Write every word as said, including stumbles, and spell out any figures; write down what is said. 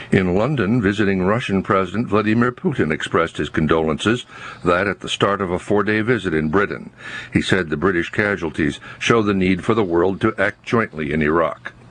In London, visiting Russian President Vladimir Putin expressed his condolences, that at the start of a four-day visit in Britain. He said the British casualties show the need for the world to act jointly in Iraq.